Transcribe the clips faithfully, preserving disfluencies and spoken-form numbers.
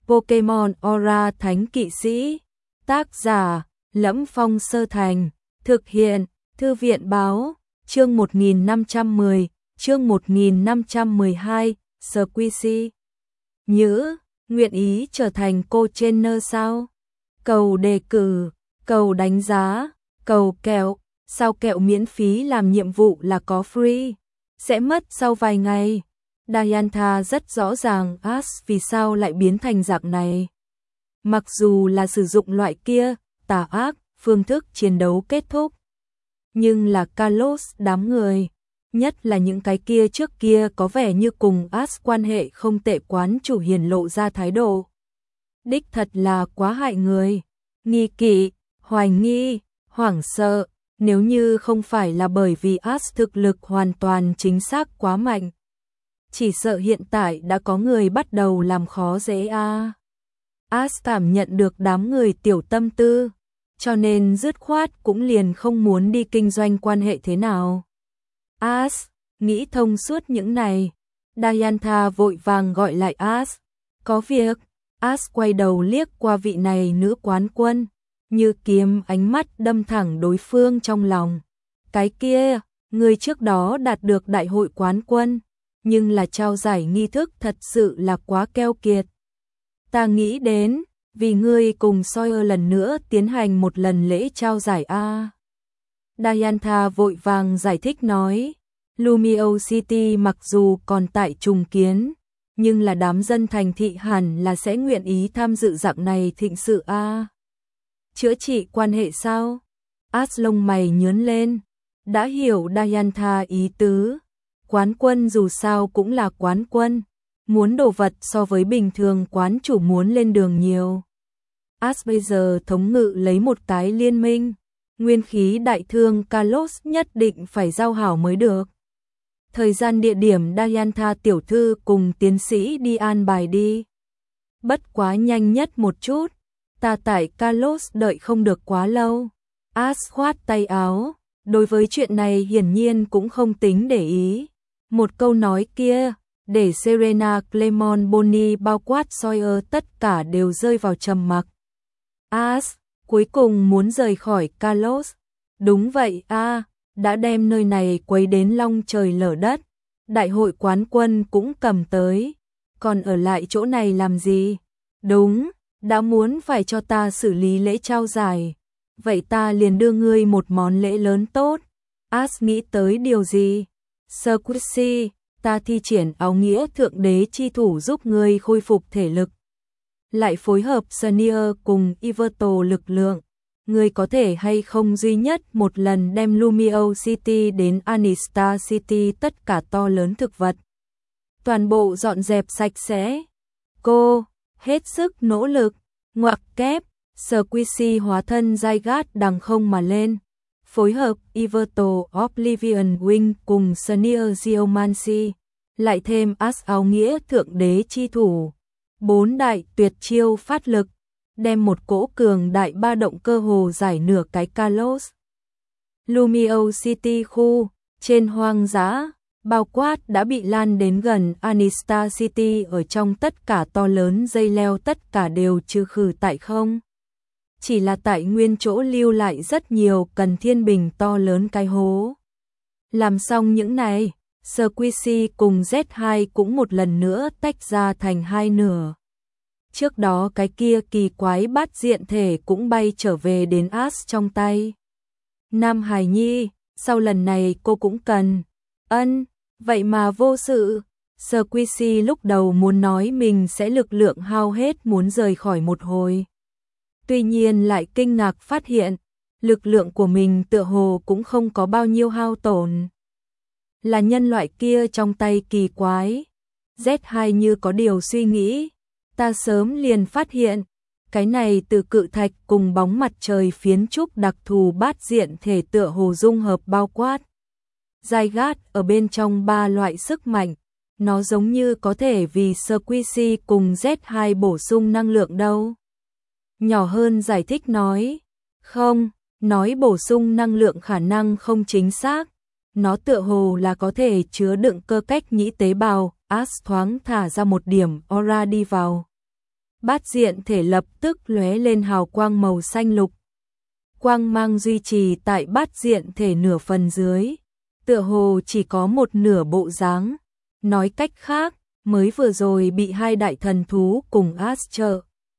Pokemon Aura Thánh Kỵ Sĩ. Tác giả: Lẫm Phong Sơ Thành. Thực hiện: Thư viện Báo. Chương một nghìn năm trăm mười, chương một nghìn năm trăm mười hai, Squishy. Nhữ, nguyện ý trở thành cô trainer sao? Cầu đề cử, cầu đánh giá, cầu kẹo, sao kẹo miễn phí làm nhiệm vụ là có free, sẽ mất sau vài ngày. Diantha rất rõ ràng Ash vì sao lại biến thành dạng này. Mặc dù là sử dụng loại kia, tà ác, phương thức chiến đấu kết thúc. Nhưng là Kalos đám người, nhất là những cái kia trước kia có vẻ như cùng Ash quan hệ không tệ quán chủ hiển lộ ra thái độ. Đích thật là quá hại người, nghi kỵ, hoài nghi, hoảng sợ, nếu như không phải là bởi vì Ash thực lực hoàn toàn chính xác quá mạnh. Chỉ sợ hiện tại đã có người bắt đầu làm khó dễ a. À. Ash cảm nhận được đám người tiểu tâm tư, cho nên dứt khoát cũng liền không muốn đi kinh doanh quan hệ thế nào. Ash, nghĩ thông suốt những này. Diantha vội vàng gọi lại Ash. Có việc. Ash quay đầu liếc qua vị này nữ quán quân, như kiếm ánh mắt đâm thẳng đối phương trong lòng. Cái kia, người trước đó đạt được đại hội quán quân, nhưng là trao giải nghi thức thật sự là quá keo kiệt. Ta nghĩ đến, vì ngươi cùng Sawyer lần nữa tiến hành một lần lễ trao giải A. Diantha vội vàng giải thích nói, Lumio City mặc dù còn tại trùng kiến, nhưng là đám dân thành thị hẳn là sẽ nguyện ý tham dự dạng này thịnh sự A. Chữa trị quan hệ sao? Ash lông mày nhướng lên, đã hiểu Diantha ý tứ. Quán quân dù sao cũng là quán quân, muốn đồ vật so với bình thường quán chủ muốn lên đường nhiều. Ash bây giờ thống ngự lấy một cái liên minh, nguyên khí đại thương Kalos nhất định phải giao hảo mới được. Thời gian địa điểm Diantha tiểu thư cùng tiến sĩ đi an bài đi. Bất quá nhanh nhất một chút, ta tại Kalos đợi không được quá lâu. Ash khoát tay áo, đối với chuyện này hiển nhiên cũng không tính để ý. Một câu nói kia, để Serena, Clemon, Bonnie bao quát Sawyer tất cả đều rơi vào trầm mặc. Ash, cuối cùng muốn rời khỏi Kalos. Đúng vậy a, à, đã đem nơi này quấy đến long trời lở đất. Đại hội quán quân cũng cầm tới. Còn ở lại chỗ này làm gì? Đúng, đã muốn phải cho ta xử lý lễ trao giải. Vậy ta liền đưa ngươi một món lễ lớn tốt. Ash nghĩ tới điều gì? Squishy, ta thi triển áo nghĩa thượng đế chi thủ giúp ngươi khôi phục thể lực. Lại phối hợp Sneer cùng Iverto lực lượng. Ngươi có thể hay không duy nhất một lần đem Lumio City đến Anistar City tất cả to lớn thực vật. Toàn bộ dọn dẹp sạch sẽ. Cô, hết sức nỗ lực, ngoặc kép, Squishy hóa thân Zygarde đằng không mà lên. Phối hợp Iverto Oblivion Wing cùng Sneer Geomancy, lại thêm Ash áo nghĩa thượng đế chi thủ. Bốn đại tuyệt chiêu phát lực, đem một cỗ cường đại ba động cơ hồ giải nửa cái Kalos. Lumio City khu, trên hoang dã, bao quát đã bị lan đến gần Anistar City ở trong tất cả to lớn dây leo tất cả đều trừ khử tại không. Chỉ là tại nguyên chỗ lưu lại rất nhiều cần thiên bình to lớn cái hố. Làm xong những này, Squishy cùng Z hai cũng một lần nữa tách ra thành hai nửa. Trước đó cái kia kỳ quái bát diện thể cũng bay trở về đến Ash trong tay. Nam Hải Nhi, sau lần này cô cũng cần. Ân, vậy mà vô sự. Squishy lúc đầu muốn nói mình sẽ lực lượng hao hết muốn rời khỏi một hồi. Tuy nhiên lại kinh ngạc phát hiện, lực lượng của mình tựa hồ cũng không có bao nhiêu hao tổn. Là nhân loại kia trong tay kỳ quái. Z hai như có điều suy nghĩ, ta sớm liền phát hiện, cái này từ cự thạch cùng bóng mặt trời phiến trúc đặc thù bát diện thể tựa hồ dung hợp bao quát. Zygarde ở bên trong ba loại sức mạnh, nó giống như có thể vì Squishy cùng Z hai bổ sung năng lượng đâu. Nhỏ hơn giải thích nói, không, nói bổ sung năng lượng khả năng không chính xác, nó tựa hồ là có thể chứa đựng cơ cách nhĩ tế bào. Ash thoáng thả ra một điểm aura đi vào. bát diện thể lập tức lóe lên hào quang màu xanh lục. Quang mang duy trì tại bát diện thể nửa phần dưới, tựa hồ chỉ có một nửa bộ dáng. Nói cách khác, mới vừa rồi bị hai đại thần thú cùng As trợ,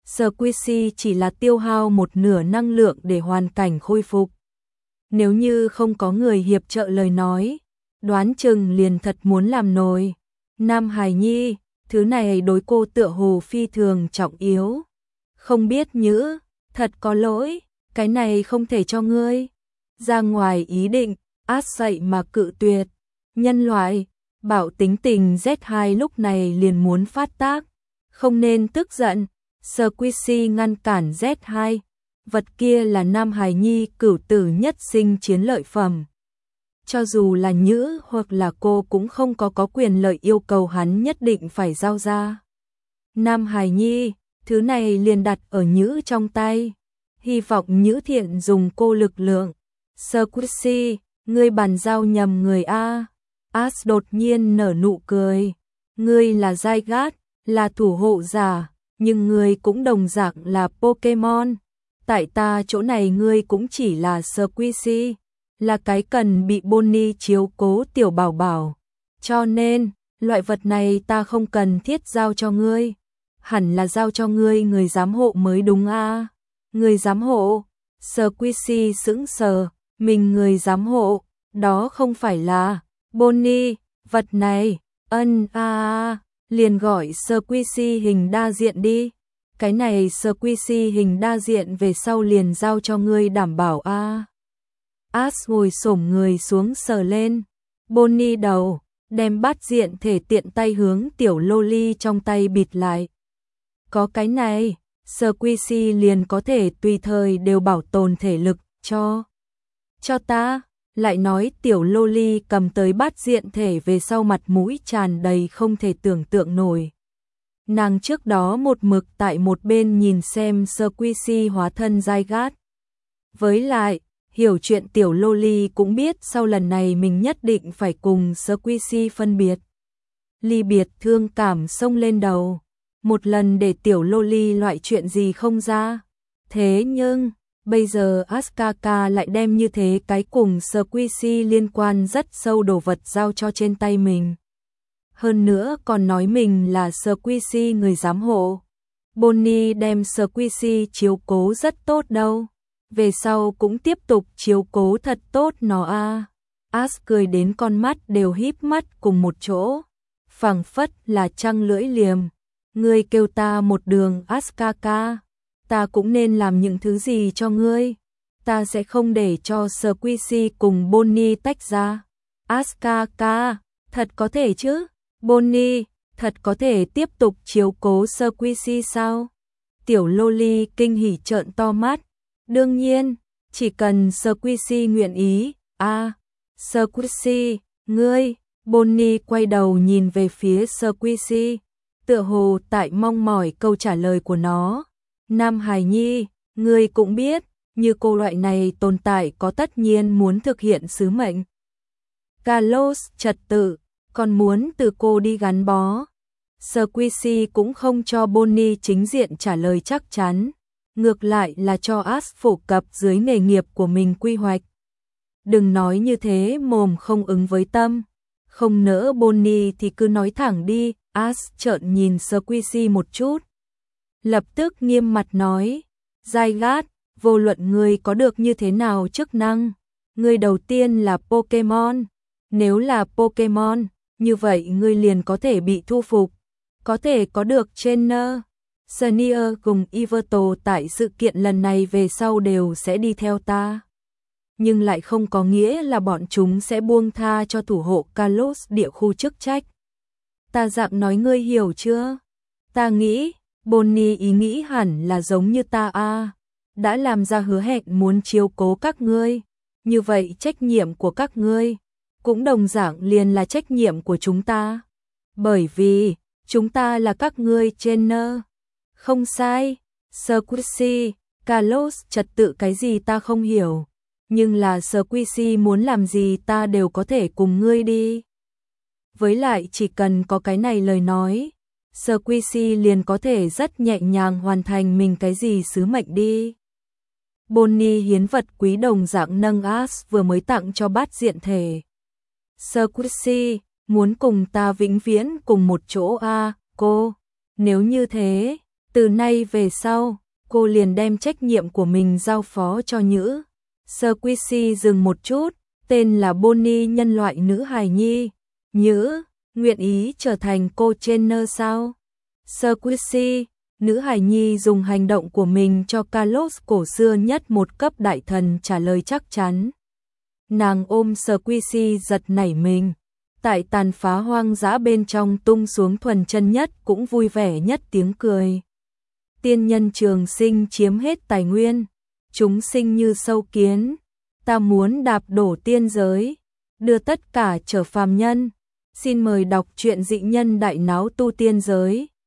Squishy chỉ là tiêu hao một nửa năng lượng để hoàn cảnh khôi phục. Nếu như không có người hiệp trợ lời nói, đoán chừng liền thật muốn làm nồi. Nam Hải Nhi, thứ này đối cô tựa hồ phi thường trọng yếu. Không biết nhữ, thật có lỗi, cái này không thể cho ngươi. Ra ngoài ý định, As dậy mà cự tuyệt. Nhân loại, bảo tính tình Z hai lúc này liền muốn phát tác. Không nên tức giận, Squishy ngăn cản Z hai. Vật kia là Nam Hải Nhi cửu tử nhất sinh chiến lợi phẩm. Cho dù là nhữ hoặc là cô cũng không có có quyền lợi yêu cầu hắn nhất định phải giao ra. Nam Hải Nhi, thứ này liền đặt ở nhữ trong tay. Hy vọng nhữ thiện dùng cô lực lượng. Squishy, ngươi bàn giao nhầm người a. As đột nhiên nở nụ cười. Ngươi là Zygarde, là thủ hộ giả, nhưng ngươi cũng đồng dạng là Pokemon. Tại ta chỗ này ngươi cũng chỉ là Squishy, là cái cần bị Bonnie chiếu cố tiểu bảo bảo. Cho nên, loại vật này ta không cần thiết giao cho ngươi. Hẳn là giao cho ngươi người giám hộ mới đúng a. Người giám hộ? Squishy sững sờ, mình người giám hộ, đó không phải là Bonnie, vật này, ân a à, liền gọi Squishy hình đa diện đi. Cái này Squishy hình đa diện về sau liền giao cho ngươi đảm bảo a. À. As ngồi xổm người xuống sờ lên, Bonnie đầu, đem bát diện thể tiện tay hướng tiểu loli trong tay bịt lại. Có cái này, Squishy liền có thể tùy thời đều bảo tồn thể lực, cho. Cho ta, lại nói tiểu loli cầm tới bát diện thể về sau mặt mũi tràn đầy không thể tưởng tượng nổi. Nàng trước đó một mực tại một bên nhìn xem Squishy hóa thân Zygarde. Với lại, hiểu chuyện tiểu loli cũng biết sau lần này mình nhất định phải cùng Squishy phân biệt. Ly biệt thương cảm xông lên đầu. Một lần để tiểu loli loại chuyện gì không ra. Thế nhưng, bây giờ Askaka lại đem như thế cái cùng Squishy liên quan rất sâu đồ vật giao cho trên tay mình. Hơn nữa còn nói mình là Squishy người giám hộ. Bonnie đem Squishy chiếu cố rất tốt đâu. Về sau cũng tiếp tục chiếu cố thật tốt nó a. À. As cười đến con mắt đều híp mắt cùng một chỗ. Phảng phất là trăng lưỡi liềm. Ngươi kêu ta một đường Askaka. Ta cũng nên làm những thứ gì cho ngươi. Ta sẽ không để cho Squishy cùng Bonnie tách ra. Askaka, thật có thể chứ? Bonnie, thật có thể tiếp tục chiếu cố Squishy sao? Tiểu loli kinh hỉ trợn to mắt. Đương nhiên, chỉ cần Squishy nguyện ý. À, Squishy, ngươi. Bonnie quay đầu nhìn về phía Squishy, tựa hồ tại mong mỏi câu trả lời của nó. Nam Hải Nhi, ngươi cũng biết, như cô loại này tồn tại có tất nhiên muốn thực hiện sứ mệnh. Kalos trật tự, còn muốn từ cô đi gắn bó. Squishy cũng không cho Bonnie chính diện trả lời chắc chắn, ngược lại là cho As phổ cập dưới nghề nghiệp của mình quy hoạch. Đừng nói như thế mồm không ứng với tâm, không nỡ Bonnie thì cứ nói thẳng đi. As trợn nhìn Squishy một chút, lập tức nghiêm mặt nói, Zygarde, vô luận ngươi có được như thế nào chức năng, ngươi đầu tiên là Pokemon. Nếu là Pokemon, như vậy ngươi liền có thể bị thu phục, có thể có được trainer. Sneer cùng Yveltal tại sự kiện lần này về sau đều sẽ đi theo ta. Nhưng lại không có nghĩa là bọn chúng sẽ buông tha cho thủ hộ Kalos địa khu chức trách. Ta dạng nói ngươi hiểu chưa? Ta nghĩ, Bonnie ý nghĩ hẳn là giống như ta a, à, đã làm ra hứa hẹn muốn chiếu cố các ngươi, như vậy trách nhiệm của các ngươi cũng đồng dạng liền là trách nhiệm của chúng ta. Bởi vì, chúng ta là các ngươi trainer. Không sai, Squishy, Kalos trật tự cái gì ta không hiểu, nhưng là Squishy muốn làm gì ta đều có thể cùng ngươi đi. Với lại chỉ cần có cái này lời nói, Squishy liền có thể rất nhẹ nhàng hoàn thành mình cái gì sứ mệnh đi. Bonnie hiến vật quý đồng dạng nâng Ash vừa mới tặng cho bát diện thể. Squishy, muốn cùng ta vĩnh viễn cùng một chỗ à, cô? Nếu như thế, từ nay về sau, cô liền đem trách nhiệm của mình giao phó cho Nhữ. Squishy dừng một chút, tên là Bonnie nhân loại nữ hài nhi. Nhữ, nguyện ý trở thành cô trainer sao? Squishy, nữ hài nhi dùng hành động của mình cho Carlos cổ xưa nhất một cấp đại thần trả lời chắc chắn. Nàng ôm Squishy giật nảy mình. Tại tàn phá hoang dã bên trong tung xuống thuần chân nhất cũng vui vẻ nhất tiếng cười. Tiên nhân trường sinh chiếm hết tài nguyên, chúng sinh như sâu kiến, ta muốn đạp đổ tiên giới, đưa tất cả trở phàm nhân. Xin mời đọc truyện Dị nhân đại náo tu tiên giới.